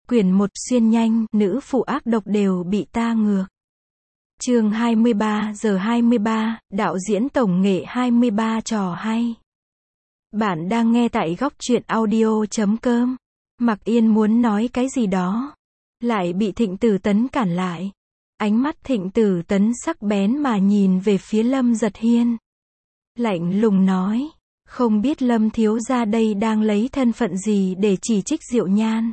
Quyển 1 xuyên nhanh, nữ phụ ác độc đều bị ta ngược. Chương 23 giờ 23, đạo diễn tổng nghệ 23 trò hay. Bạn đang nghe tại góc truyện audio.com. Mặc Yên muốn nói cái gì đó, lại bị Thịnh Tử Tấn cản lại. Ánh mắt Thịnh Tử Tấn sắc bén mà nhìn về phía Lâm Giật Hiên. Lạnh lùng nói, không biết Lâm thiếu gia đây đang lấy thân phận gì để chỉ trích Diệu Nhan.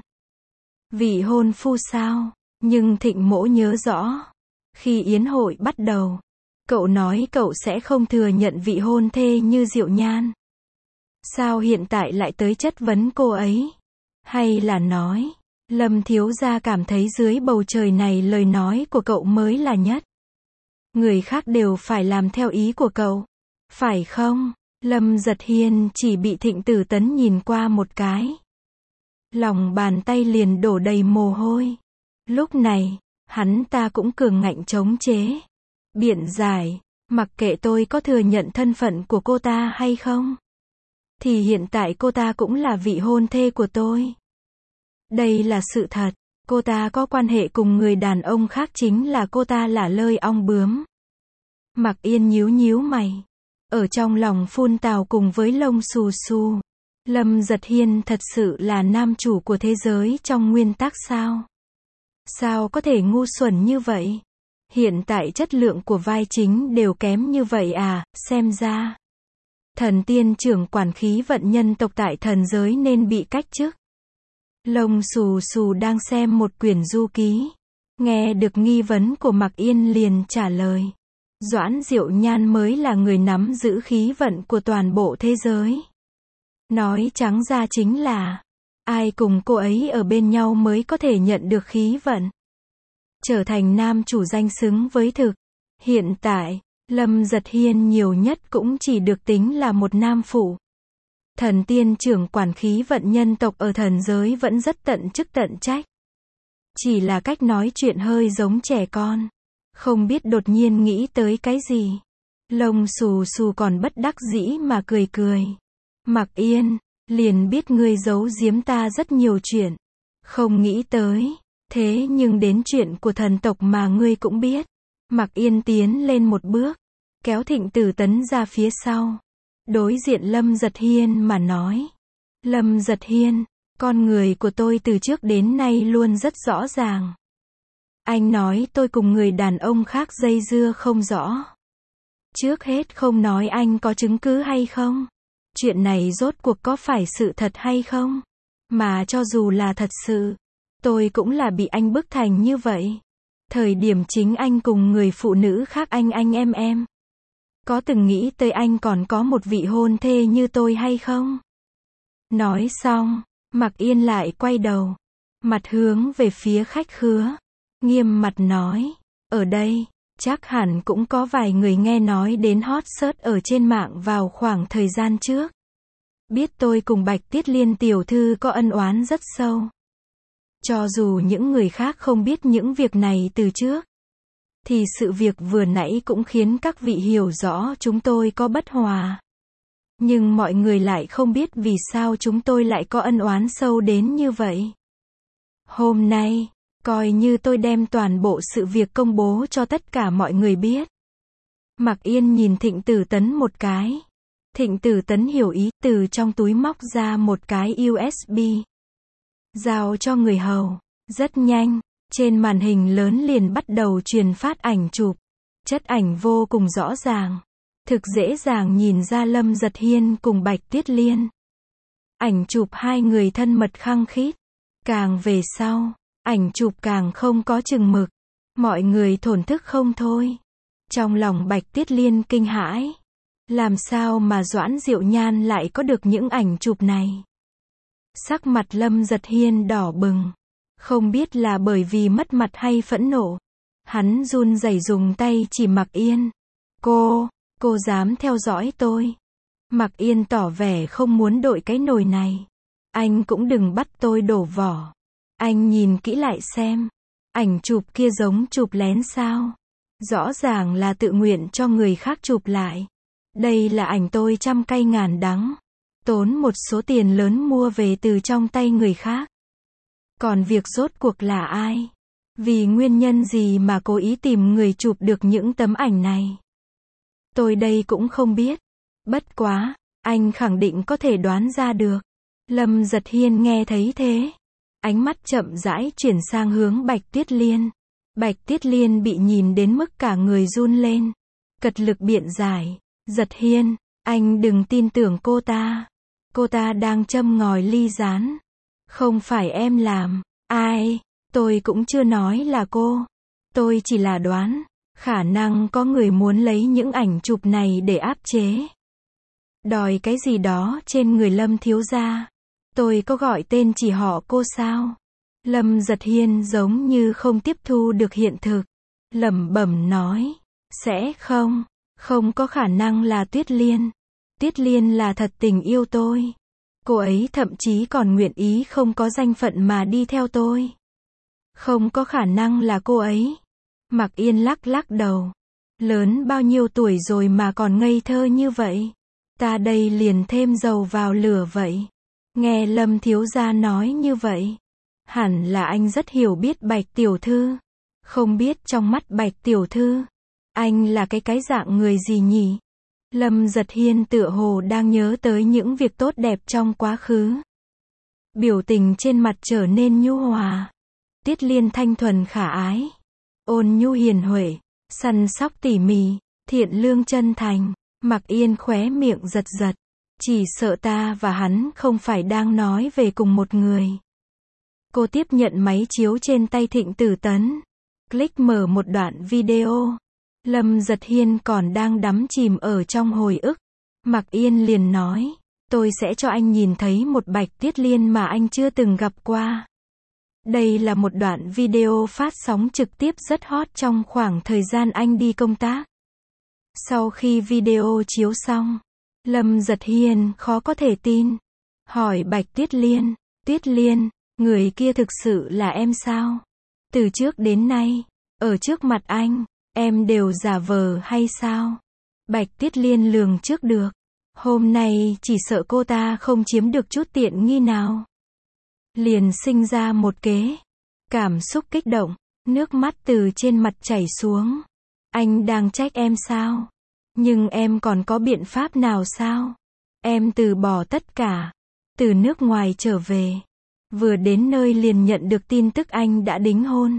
Vị hôn phu sao? Nhưng Thịnh mỗ nhớ rõ, khi yến hội bắt đầu, cậu nói cậu sẽ không thừa nhận vị hôn thê như Diệu Nhan. Sao hiện tại lại tới chất vấn cô ấy? Hay là nói, Lâm thiếu gia cảm thấy dưới bầu trời này lời nói của cậu mới là nhất? Người khác đều phải làm theo ý của cậu, phải không? Lâm Giật Hiên chỉ bị Thịnh Tử Tấn nhìn qua một cái, lòng bàn tay liền đổ đầy mồ hôi. Lúc này, hắn ta cũng cường ngạnh chống chế, biện giải, mặc kệ tôi có thừa nhận thân phận của cô ta hay không, thì hiện tại cô ta cũng là vị hôn thê của tôi. Đây là sự thật, cô ta có quan hệ cùng người đàn ông khác, chính là cô ta là lơi ong bướm. Mặc Yên nhíu nhíu mày, ở trong lòng phun tào cùng với lông xù xù. Lâm Giật Hiên thật sự là nam chủ của thế giới trong nguyên tắc sao? Sao có thể ngu xuẩn như vậy? Hiện tại chất lượng của vai chính đều kém như vậy à? Xem ra thần tiên trưởng quản khí vận nhân tộc tại thần giới nên bị cách chức. Lông xù xù đang xem một quyển du ký, nghe được nghi vấn của Mặc Yên liền trả lời. Doãn Diệu Nhan mới là người nắm giữ khí vận của toàn bộ thế giới. Nói trắng ra chính là, ai cùng cô ấy ở bên nhau mới có thể nhận được khí vận, trở thành nam chủ danh xứng với thực. Hiện tại, Lâm Giật Hiên nhiều nhất cũng chỉ được tính là một nam phụ. Thần tiên trưởng quản khí vận nhân tộc ở thần giới vẫn rất tận chức tận trách. Chỉ là cách nói chuyện hơi giống trẻ con. Không biết đột nhiên nghĩ tới cái gì. Lông xù xù còn bất đắc dĩ mà cười cười. Mặc Yên, liền biết ngươi giấu giếm ta rất nhiều chuyện. Không nghĩ tới, thế nhưng đến chuyện của thần tộc mà ngươi cũng biết. Mặc Yên tiến lên một bước, kéo Thịnh Tử Tấn ra phía sau, đối diện Lâm Giật Hiên mà nói. Lâm Giật Hiên, con người của tôi từ trước đến nay luôn rất rõ ràng. Anh nói tôi cùng người đàn ông khác dây dưa không rõ. Trước hết không nói anh có chứng cứ hay không? Chuyện này rốt cuộc có phải sự thật hay không? Mà cho dù là thật sự, tôi cũng là bị anh bức thành như vậy. Thời điểm chính anh cùng người phụ nữ khác anh em. Có từng nghĩ tới anh còn có một vị hôn thê như tôi hay không? Nói xong, Mặc Yên lại quay đầu, mặt hướng về phía khách khứa, nghiêm mặt nói, ở đây, chắc hẳn cũng có vài người nghe nói đến hot search ở trên mạng vào khoảng thời gian trước. Biết tôi cùng Bạch Tiết Liên tiểu thư có ân oán rất sâu. Cho dù những người khác không biết những việc này từ trước, thì sự việc vừa nãy cũng khiến các vị hiểu rõ chúng tôi có bất hòa. Nhưng mọi người lại không biết vì sao chúng tôi lại có ân oán sâu đến như vậy. Hôm nay, coi như tôi đem toàn bộ sự việc công bố cho tất cả mọi người biết. Mặc Yên nhìn Thịnh Tử Tấn một cái. Thịnh Tử Tấn hiểu ý, từ trong túi móc ra một cái USB. Giao cho người hầu. Rất nhanh, trên màn hình lớn liền bắt đầu truyền phát ảnh chụp. Chất ảnh vô cùng rõ ràng. Thực dễ dàng nhìn ra Lâm Giật Hiên cùng Bạch Tiết Liên. Ảnh chụp hai người thân mật khăng khít. Càng về sau, ảnh chụp càng không có chừng mực. Mọi người thổn thức không thôi. Trong lòng Bạch Tiết Liên kinh hãi. Làm sao mà Doãn Diệu Nhan lại có được những ảnh chụp này? Sắc mặt Lâm Giật Hiên đỏ bừng. Không biết là bởi vì mất mặt hay phẫn nộ. Hắn run rẩy dùng tay chỉ Mặc Yên. Cô dám theo dõi tôi. Mặc Yên tỏ vẻ không muốn đội cái nồi này. Anh cũng đừng bắt tôi đổ vỏ. Anh nhìn kỹ lại xem. Ảnh chụp kia giống chụp lén sao? Rõ ràng là tự nguyện cho người khác chụp lại. Đây là ảnh tôi trăm cay ngàn đắng, tốn một số tiền lớn mua về từ trong tay người khác. Còn việc rốt cuộc là ai? Vì nguyên nhân gì mà cố ý tìm người chụp được những tấm ảnh này? Tôi đây cũng không biết. Bất quá, anh khẳng định có thể đoán ra được. Lâm Giật Hiên nghe thấy thế. Ánh mắt chậm rãi chuyển sang hướng Bạch Tuyết Liên. Bạch Tuyết Liên bị nhìn đến mức cả người run lên. Cật lực biện giải. Giật Hiên, anh đừng tin tưởng cô ta. Cô ta đang châm ngòi ly gián. Không phải em làm. Ai? Tôi cũng chưa nói là cô. Tôi chỉ là đoán. Khả năng có người muốn lấy những ảnh chụp này để áp chế. Đòi cái gì đó trên người Lâm thiếu gia. Tôi có gọi tên chỉ họ cô sao? Lâm Giật Hiên giống như không tiếp thu được hiện thực. Lẩm bẩm nói. Sẽ không. Không có khả năng là Tuyết Liên. Tuyết Liên là thật tình yêu tôi. Cô ấy thậm chí còn nguyện ý không có danh phận mà đi theo tôi. Không có khả năng là cô ấy. Mạc Yên lắc lắc đầu. Lớn bao nhiêu tuổi rồi mà còn ngây thơ như vậy? Ta đây liền thêm dầu vào lửa vậy. Nghe Lâm thiếu gia nói như vậy. Hẳn là anh rất hiểu biết Bạch tiểu thư. Không biết trong mắt Bạch tiểu thư, anh là cái dạng người gì nhỉ? Lâm Giật Hiên tựa hồ đang nhớ tới những việc tốt đẹp trong quá khứ. Biểu tình trên mặt trở nên nhu hòa. Tuyết Liên thanh thuần khả ái, ôn nhu hiền huệ, săn sóc tỉ mỉ, thiện lương chân thành. Mạc Yên khóe miệng giật giật. Chỉ sợ ta và hắn không phải đang nói về cùng một người. Cô tiếp nhận máy chiếu trên tay Thịnh Tử Tấn. Click mở một đoạn video. Lâm Giật Hiên còn đang đắm chìm ở trong hồi ức. Mạc Yên liền nói. Tôi sẽ cho anh nhìn thấy một Bạch Tuyết Liên mà anh chưa từng gặp qua. Đây là một đoạn video phát sóng trực tiếp rất hot trong khoảng thời gian anh đi công tác. Sau khi video chiếu xong, Lâm Giật Hiên khó có thể tin. Hỏi Bạch Tuyết Liên. Tuyết Liên, người kia thực sự là em sao? Từ trước đến nay, ở trước mặt anh, em đều giả vờ hay sao? Bạch Tuyết Liên lường trước được. Hôm nay chỉ sợ cô ta không chiếm được chút tiện nghi nào. Liền sinh ra một kế. Cảm xúc kích động, nước mắt từ trên mặt chảy xuống. Anh đang trách em sao? Nhưng em còn có biện pháp nào sao? Em từ bỏ tất cả. Từ nước ngoài trở về. Vừa đến nơi liền nhận được tin tức anh đã đính hôn.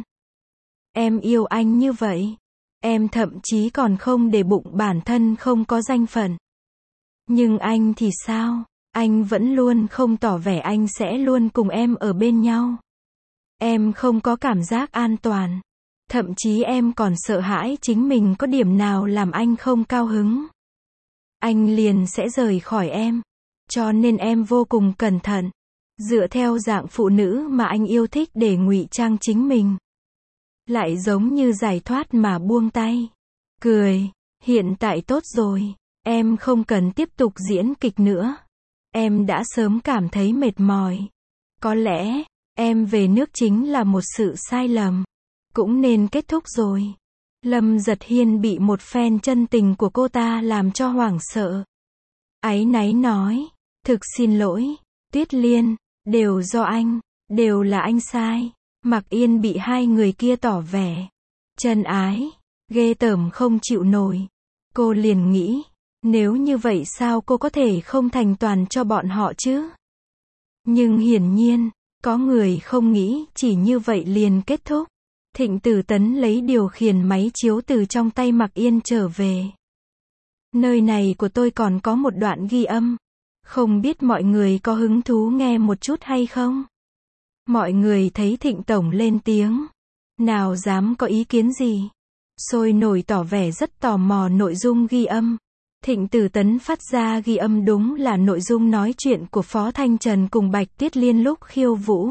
Em yêu anh như vậy. Em thậm chí còn không để bụng bản thân không có danh phận. Nhưng anh thì sao? Anh vẫn luôn không tỏ vẻ anh sẽ luôn cùng em ở bên nhau. Em không có cảm giác an toàn. Thậm chí em còn sợ hãi chính mình có điểm nào làm anh không cao hứng. Anh liền sẽ rời khỏi em. Cho nên em vô cùng cẩn thận. Dựa theo dạng phụ nữ mà anh yêu thích để ngụy trang chính mình. Lại giống như giải thoát mà buông tay. Cười. Hiện tại tốt rồi. Em không cần tiếp tục diễn kịch nữa. Em đã sớm cảm thấy mệt mỏi. Có lẽ, em về nước chính là một sự sai lầm. Cũng nên kết thúc rồi. Lâm Giật Hiên bị một phen chân tình của cô ta làm cho hoảng sợ. Áy náy nói. Thực xin lỗi, Tuyết Liên, đều do anh, đều là anh sai. Mạc Yên bị hai người kia tỏ vẻ chân ái, ghê tởm không chịu nổi. Cô liền nghĩ, nếu như vậy sao cô có thể không thành toàn cho bọn họ chứ? Nhưng hiển nhiên, có người không nghĩ chỉ như vậy liền kết thúc. Thịnh Tử Tấn lấy điều khiển máy chiếu từ trong tay Mạc Yên trở về. Nơi này của tôi còn có một đoạn ghi âm. Không biết mọi người có hứng thú nghe một chút hay không? Mọi người thấy Thịnh Tổng lên tiếng. Nào dám có ý kiến gì? Sôi nổi tỏ vẻ rất tò mò nội dung ghi âm. Thịnh Tử Tấn phát ra ghi âm đúng là nội dung nói chuyện của Phó Thanh Trần cùng Bạch Tuyết Liên lúc khiêu vũ.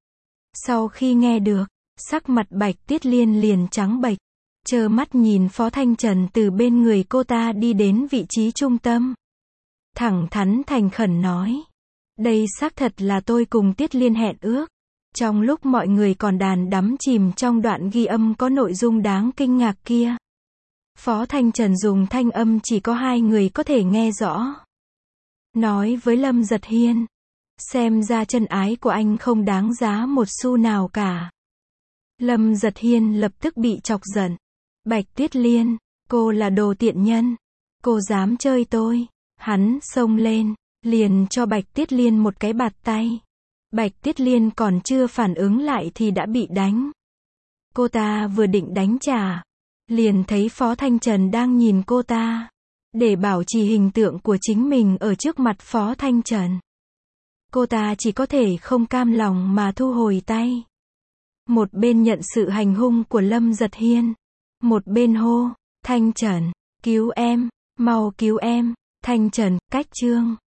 Sau khi nghe được, sắc mặt Bạch Tuyết Liên liền trắng bệch, trơ mắt nhìn Phó Thanh Trần từ bên người cô ta đi đến vị trí trung tâm. Thẳng thắn thành khẩn nói. Đây xác thật là tôi cùng Tuyết Liên hẹn ước. Trong lúc mọi người còn đắm chìm trong đoạn ghi âm có nội dung đáng kinh ngạc kia. Phó Thanh Trần dùng thanh âm chỉ có hai người có thể nghe rõ. Nói với Lâm Giật Hiên. Xem ra chân ái của anh không đáng giá một xu nào cả. Lâm Giật Hiên lập tức bị chọc giận. Bạch Tuyết Liên, cô là đồ tiện nhân. Cô dám chơi tôi. Hắn xông lên, liền cho Bạch Tuyết Liên một cái bạt tay. Bạch Tuyết Liên còn chưa phản ứng lại thì đã bị đánh. Cô ta vừa định đánh trả, liền thấy Phó Thanh Trần đang nhìn cô ta. Để bảo trì hình tượng của chính mình ở trước mặt Phó Thanh Trần, cô ta chỉ có thể không cam lòng mà thu hồi tay. Một bên nhận sự hành hung của Lâm Giật Hiên, một bên hô, Thanh Trần, cứu em, mau cứu em. Thanh Trần, cách chương.